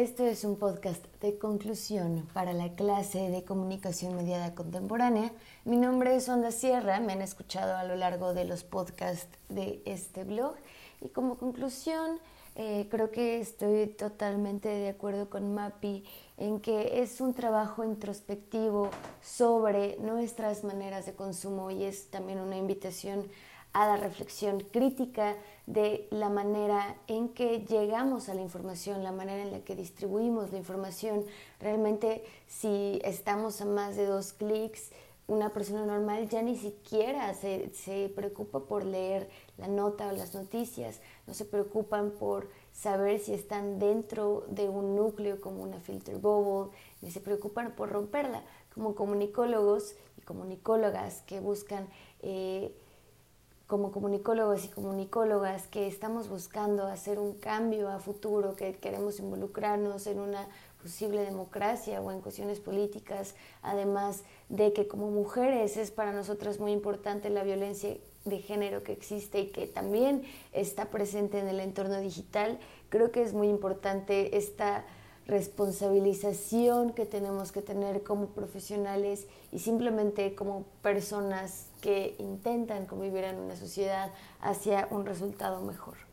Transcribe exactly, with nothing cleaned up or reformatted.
Esto es un podcast de conclusión para la clase de Comunicación Mediada Contemporánea. Mi nombre es Onda Sierra, me han escuchado a lo largo de los podcasts de este blog y como conclusión eh, creo que estoy totalmente de acuerdo con Mapi en que es un trabajo introspectivo sobre nuestras maneras de consumo y es también una invitación a la reflexión crítica de la manera en que llegamos a la información, la manera en la que distribuimos la información. Realmente, si estamos a más de dos clics, una persona normal ya ni siquiera se, se preocupa por leer la nota o las noticias, no se preocupan por saber si están dentro de un núcleo como una filter bubble, ni se preocupan por romperla, como comunicólogos y comunicólogas que buscan eh, como comunicólogos y comunicólogas que estamos buscando hacer un cambio a futuro, que queremos involucrarnos en una posible democracia o en cuestiones políticas, además de que como mujeres es para nosotras muy importante la violencia de género que existe y que también está presente en el entorno digital. Creo que es muy importante esta responsabilización que tenemos que tener como profesionales y simplemente como personas que intentan convivir en una sociedad hacia un resultado mejor.